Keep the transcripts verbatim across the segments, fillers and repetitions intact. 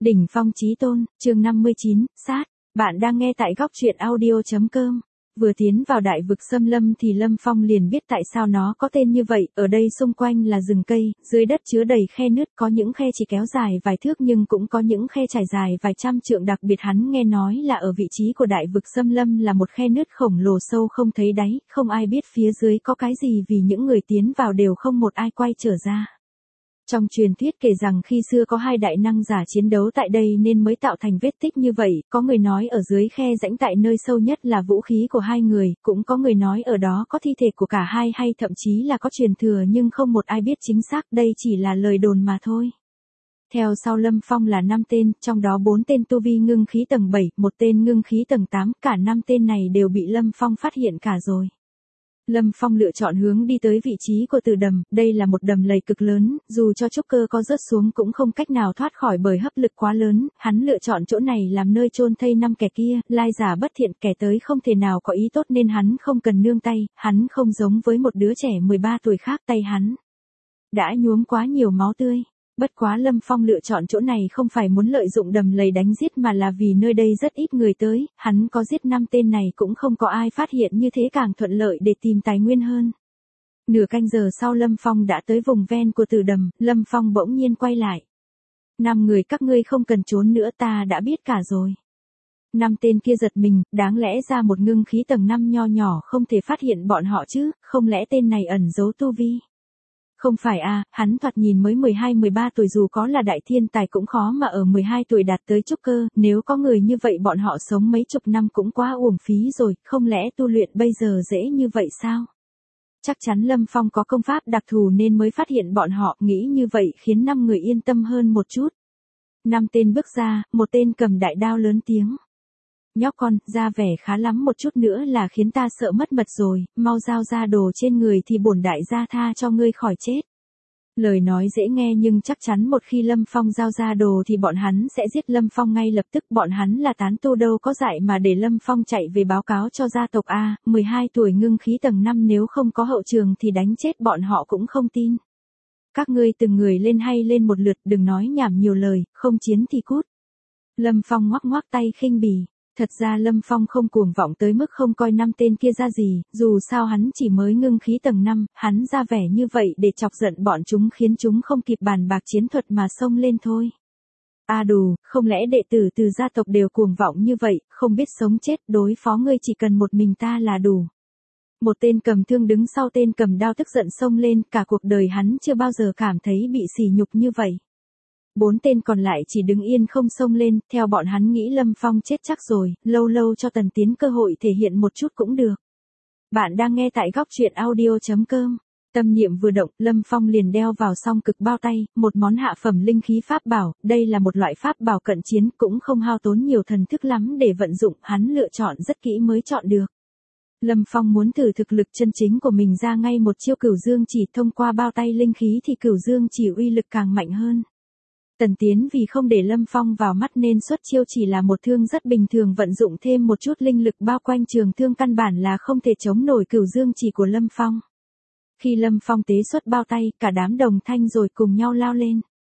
Đỉnh phong chí tôn, chương năm mươi chín, sát. Bạn đang nghe tại góc truyện audio chấm com. Vừa tiến vào đại vực xâm lâm thì Lâm Phong liền biết tại sao nó có tên như vậy, ở đây xung quanh là rừng cây, dưới đất chứa đầy khe nứt, có những khe chỉ kéo dài vài thước nhưng cũng có những khe trải dài vài trăm trượng, đặc biệt hắn nghe nói là ở vị trí của đại vực xâm lâm là một khe nứt khổng lồ sâu không thấy đáy, không ai biết phía dưới có cái gì vì những người tiến vào đều không một ai quay trở ra. Trong truyền thuyết kể rằng khi xưa có hai đại năng giả chiến đấu tại đây nên mới tạo thành vết tích như vậy, có người nói ở dưới khe rãnh tại nơi sâu nhất là vũ khí của hai người, cũng có người nói ở đó có thi thể của cả hai hay thậm chí là có truyền thừa nhưng không một ai biết chính xác, đây chỉ là lời đồn mà thôi. Theo sau Lâm Phong là năm tên, trong đó bốn tên tu vi ngưng khí tầng bảy, một tên ngưng khí tầng tám, cả năm tên này đều bị Lâm Phong phát hiện cả rồi. Lâm Phong lựa chọn hướng đi tới vị trí của tử đầm, đây là một đầm lầy cực lớn, dù cho trúc cơ có rớt xuống cũng không cách nào thoát khỏi bởi hấp lực quá lớn, hắn lựa chọn chỗ này làm nơi chôn thây năm kẻ kia, lai giả bất thiện, kẻ tới không thể nào có ý tốt nên hắn không cần nương tay, hắn không giống với một đứa trẻ mười ba tuổi khác, tay hắn đã nhuốm quá nhiều máu tươi. Bất quá Lâm Phong lựa chọn chỗ này không phải muốn lợi dụng đầm lầy đánh giết mà là vì nơi đây rất ít người tới, hắn có giết năm tên này cũng không có ai phát hiện, như thế càng thuận lợi để tìm tài nguyên hơn. Nửa canh giờ sau Lâm Phong đã tới vùng ven của tử đầm, Lâm Phong bỗng nhiên quay lại. Năm người các ngươi không cần trốn nữa, ta đã biết cả rồi. Năm tên kia giật mình, đáng lẽ ra một ngưng khí tầng năm nho nhỏ không thể phát hiện bọn họ chứ, không lẽ tên này ẩn giấu tu vi? Không phải à, hắn thoạt nhìn mới mười hai mười ba tuổi, dù có là đại thiên tài cũng khó mà ở mười hai tuổi đạt tới trúc cơ, nếu có người như vậy bọn họ sống mấy chục năm cũng quá uổng phí rồi, không lẽ tu luyện bây giờ dễ như vậy sao? Chắc chắn Lâm Phong có công pháp đặc thù nên mới phát hiện bọn họ, nghĩ như vậy khiến năm người yên tâm hơn một chút. Năm tên bước ra, một tên cầm đại đao lớn tiếng. Nhóc con, ra vẻ khá lắm, một chút nữa là khiến ta sợ mất mật rồi, mau giao ra đồ trên người thì bổn đại gia tha cho ngươi khỏi chết. Lời nói dễ nghe nhưng chắc chắn một khi Lâm Phong giao ra đồ thì bọn hắn sẽ giết Lâm Phong ngay lập tức, bọn hắn là tán tu đâu có dạy mà để Lâm Phong chạy về báo cáo cho gia tộc a, mười hai tuổi ngưng khí tầng năm nếu không có hậu trường thì đánh chết bọn họ cũng không tin. Các ngươi từng người lên hay lên một lượt, đừng nói nhảm nhiều lời, không chiến thì cút. Lâm Phong ngoắc ngoắc tay khinh bỉ. Thật ra Lâm Phong không cuồng vọng tới mức không coi năm tên kia ra gì, dù sao hắn chỉ mới ngưng khí tầng năm, hắn ra vẻ như vậy để chọc giận bọn chúng khiến chúng không kịp bàn bạc chiến thuật mà xông lên thôi. A à đù, không lẽ đệ tử từ gia tộc đều cuồng vọng như vậy, không biết sống chết, đối phó ngươi chỉ cần một mình ta là đủ. Một tên cầm thương đứng sau tên cầm đao tức giận xông lên, cả cuộc đời hắn chưa bao giờ cảm thấy bị sỉ nhục như vậy. Bốn tên còn lại chỉ đứng yên không xông lên, theo bọn hắn nghĩ Lâm Phong chết chắc rồi, lâu lâu cho Tần Tiến cơ hội thể hiện một chút cũng được. Bạn đang nghe tại góc truyện audio chấm com. Tâm niệm vừa động, Lâm Phong liền đeo vào song cực bao tay, một món hạ phẩm linh khí pháp bảo, đây là một loại pháp bảo cận chiến, cũng không hao tốn nhiều thần thức lắm để vận dụng, hắn lựa chọn rất kỹ mới chọn được. Lâm Phong muốn thử thực lực chân chính của mình ra ngay một chiêu Cửu Dương Chỉ, thông qua bao tay linh khí thì Cửu Dương Chỉ uy lực càng mạnh hơn. Tần Tiến vì không để Lâm Phong vào mắt nên xuất chiêu chỉ là một thương rất bình thường, vận dụng thêm một chút linh lực bao quanh trường thương căn bản là không thể chống nổi Cửu Dương Chỉ của Lâm Phong. Khi Lâm Phong tế xuất bao tay, cả đám đồng thanh rồi cùng nhau lao lên.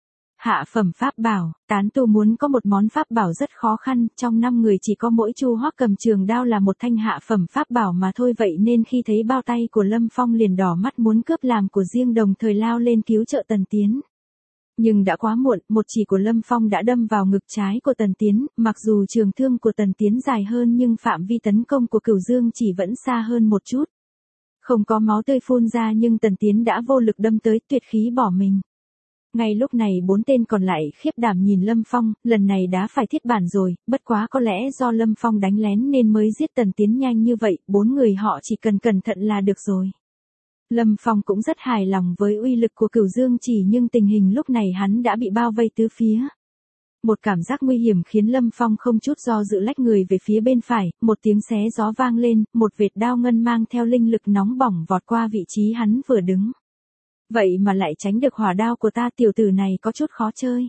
Hạ phẩm pháp bảo, tán tu muốn có một món pháp bảo rất khó khăn, trong năm người chỉ có mỗi Chu Hoắc cầm trường đao là một thanh hạ phẩm pháp bảo mà thôi, vậy nên khi thấy bao tay của Lâm Phong liền đỏ mắt muốn cướp làm của riêng, đồng thời lao lên cứu trợ Tần Tiến. Nhưng đã quá muộn, một chỉ của Lâm Phong đã đâm vào ngực trái của Tần Tiến, mặc dù trường thương của Tần Tiến dài hơn nhưng phạm vi tấn công của Cửu Dương Chỉ vẫn xa hơn một chút. Không có máu tươi phun ra nhưng Tần Tiến đã vô lực đâm tới, tuyệt khí bỏ mình. Ngay lúc này bốn tên còn lại khiếp đảm nhìn Lâm Phong, lần này đã phải thiết bản rồi, bất quá có lẽ do Lâm Phong đánh lén nên mới giết Tần Tiến nhanh như vậy, bốn người họ chỉ cần cẩn thận là được rồi. Lâm Phong cũng rất hài lòng với uy lực của Cửu Dương Chỉ nhưng tình hình lúc này hắn đã bị bao vây tứ phía. Một cảm giác nguy hiểm khiến Lâm Phong không chút do dự lách người về phía bên phải, một tiếng xé gió vang lên, một vệt đao ngân mang theo linh lực nóng bỏng vọt qua vị trí hắn vừa đứng. Vậy mà lại tránh được hỏa đao của ta, tiểu tử này có chút khó chơi.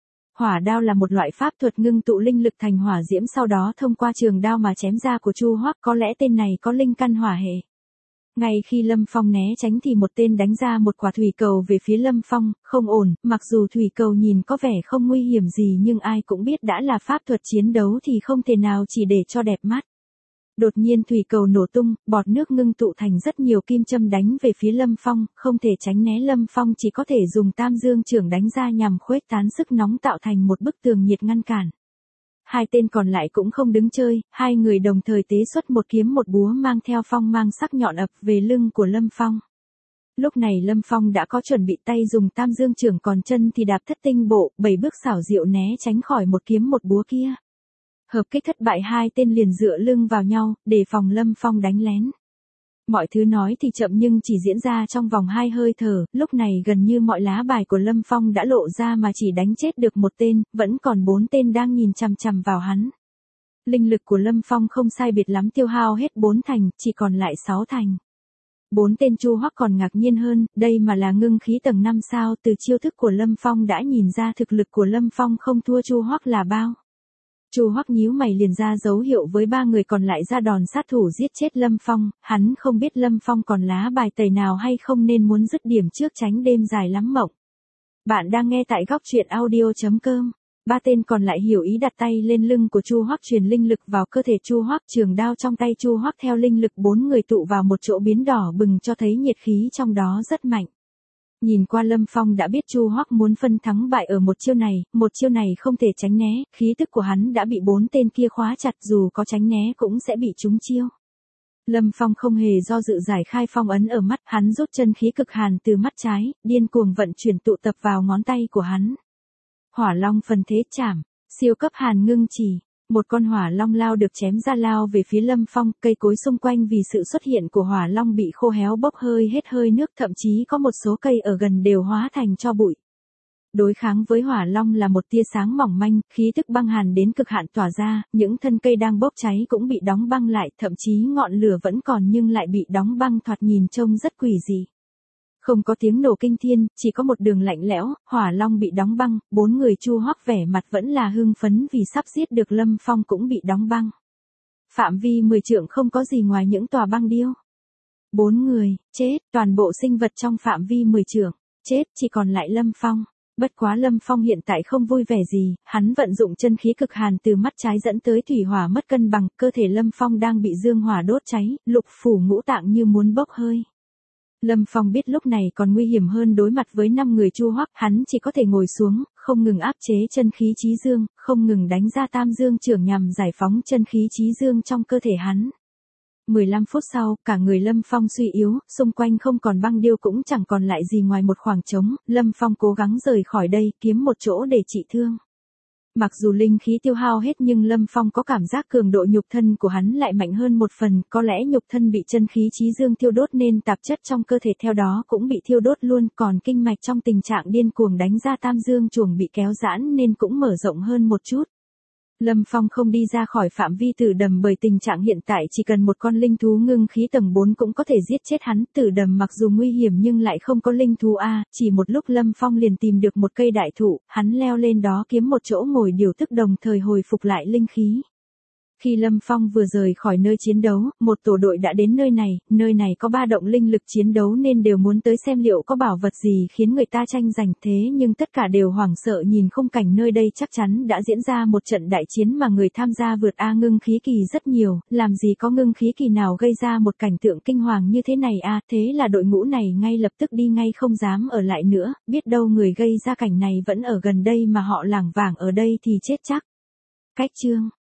Hỏa đao là một loại pháp thuật ngưng tụ linh lực thành hỏa diễm sau đó thông qua trường đao mà chém ra của Chu Hoắc, có lẽ tên này có linh căn hỏa hệ. Ngay khi Lâm Phong né tránh thì một tên đánh ra một quả thủy cầu về phía Lâm Phong, không ổn, mặc dù thủy cầu nhìn có vẻ không nguy hiểm gì nhưng ai cũng biết đã là pháp thuật chiến đấu thì không thể nào chỉ để cho đẹp mắt. Đột nhiên thủy cầu nổ tung, bọt nước ngưng tụ thành rất nhiều kim châm đánh về phía Lâm Phong, không thể tránh né Lâm Phong chỉ có thể dùng tam dương chưởng đánh ra nhằm khuếch tán sức nóng tạo thành một bức tường nhiệt ngăn cản. Hai tên còn lại cũng không đứng chơi, hai người đồng thời tế xuất một kiếm một búa mang theo phong mang sắc nhọn ập về lưng của Lâm Phong. Lúc này Lâm Phong đã có chuẩn bị tay dùng tam dương chưởng còn chân thì đạp thất tinh bộ, bảy bước xảo diệu né tránh khỏi một kiếm một búa kia. Hợp kích thất bại hai tên liền dựa lưng vào nhau, đề phòng Lâm Phong đánh lén. Mọi thứ nói thì chậm nhưng chỉ diễn ra trong vòng hai hơi thở, lúc này gần như mọi lá bài của Lâm Phong đã lộ ra mà chỉ đánh chết được một tên, vẫn còn bốn tên đang nhìn chằm chằm vào hắn. Linh lực của Lâm Phong không sai biệt lắm tiêu hao hết bốn thành, chỉ còn lại sáu thành. Bốn tên Chu Hoắc còn ngạc nhiên hơn, đây mà là ngưng khí tầng năm sao, từ chiêu thức của Lâm Phong đã nhìn ra thực lực của Lâm Phong không thua Chu Hoắc là bao. Chu Hoắc nhíu mày liền ra dấu hiệu với ba người còn lại ra đòn sát thủ giết chết Lâm Phong, hắn không biết Lâm Phong còn lá bài tẩy nào hay không nên muốn dứt điểm trước tránh đêm dài lắm mộng. Bạn đang nghe tại góc truyện audio chấm com. Ba tên còn lại hiểu ý đặt tay lên lưng của Chu Hoắc truyền linh lực vào cơ thể Chu Hoắc, trường đao trong tay Chu Hoắc theo linh lực bốn người tụ vào một chỗ biến đỏ bừng cho thấy nhiệt khí trong đó rất mạnh. Nhìn qua Lâm Phong đã biết Chu Hoắc muốn phân thắng bại ở một chiêu này, một chiêu này không thể tránh né, khí tức của hắn đã bị bốn tên kia khóa chặt dù có tránh né cũng sẽ bị trúng chiêu. Lâm Phong không hề do dự giải khai phong ấn ở mắt, hắn rút chân khí cực hàn từ mắt trái, điên cuồng vận chuyển tụ tập vào ngón tay của hắn. Hỏa Long phần thế chảm, siêu cấp hàn ngưng chỉ. Một con hỏa long lao được chém ra lao về phía Lâm Phong, cây cối xung quanh vì sự xuất hiện của hỏa long bị khô héo bốc hơi hết hơi nước, thậm chí có một số cây ở gần đều hóa thành tro bụi. Đối kháng với hỏa long là một tia sáng mỏng manh, khí tức băng hàn đến cực hạn tỏa ra, những thân cây đang bốc cháy cũng bị đóng băng lại, thậm chí ngọn lửa vẫn còn nhưng lại bị đóng băng thoạt nhìn trông rất quỷ dị. Không có tiếng nổ kinh thiên, chỉ có một đường lạnh lẽo, hỏa long bị đóng băng, bốn người Chu Hoắc vẻ mặt vẫn là hưng phấn vì sắp giết được Lâm Phong cũng bị đóng băng. Phạm vi mười trượng không có gì ngoài những tòa băng điêu. Bốn người, chết, toàn bộ sinh vật trong phạm vi mười trượng, chết, chỉ còn lại Lâm Phong. Bất quá Lâm Phong hiện tại không vui vẻ gì, hắn vận dụng chân khí cực hàn từ mắt trái dẫn tới thủy hỏa mất cân bằng, cơ thể Lâm Phong đang bị dương hỏa đốt cháy, lục phủ ngũ tạng như muốn bốc hơi. Lâm Phong biết lúc này còn nguy hiểm hơn đối mặt với năm người Chu Hoắc, hắn chỉ có thể ngồi xuống, không ngừng áp chế chân khí chí dương, không ngừng đánh ra tam dương chưởng nhằm giải phóng chân khí chí dương trong cơ thể hắn. mười lăm phút sau, cả người Lâm Phong suy yếu, xung quanh không còn băng điêu cũng chẳng còn lại gì ngoài một khoảng trống, Lâm Phong cố gắng rời khỏi đây, kiếm một chỗ để trị thương. Mặc dù linh khí tiêu hao hết nhưng Lâm Phong có cảm giác cường độ nhục thân của hắn lại mạnh hơn một phần, có lẽ nhục thân bị chân khí chí dương thiêu đốt nên tạp chất trong cơ thể theo đó cũng bị thiêu đốt luôn, còn kinh mạch trong tình trạng điên cuồng đánh ra tam dương chuồng bị kéo giãn nên cũng mở rộng hơn một chút. Lâm Phong không đi ra khỏi phạm vi tử đầm bởi tình trạng hiện tại chỉ cần một con linh thú ngưng khí tầng bốn cũng có thể giết chết hắn, tử đầm mặc dù nguy hiểm nhưng lại không có linh thú a, chỉ một lúc Lâm Phong liền tìm được một cây đại thụ, hắn leo lên đó kiếm một chỗ ngồi điều tức đồng thời hồi phục lại linh khí. Khi Lâm Phong vừa rời khỏi nơi chiến đấu, một tổ đội đã đến nơi này, nơi này có ba động linh lực chiến đấu nên đều muốn tới xem liệu có bảo vật gì khiến người ta tranh giành, thế nhưng tất cả đều hoảng sợ nhìn khung cảnh nơi đây, chắc chắn đã diễn ra một trận đại chiến mà người tham gia vượt a ngưng khí kỳ rất nhiều, làm gì có ngưng khí kỳ nào gây ra một cảnh tượng kinh hoàng như thế này a, thế là đội ngũ này ngay lập tức đi ngay không dám ở lại nữa, biết đâu người gây ra cảnh này vẫn ở gần đây mà họ lảng vảng ở đây thì chết chắc. Cách chương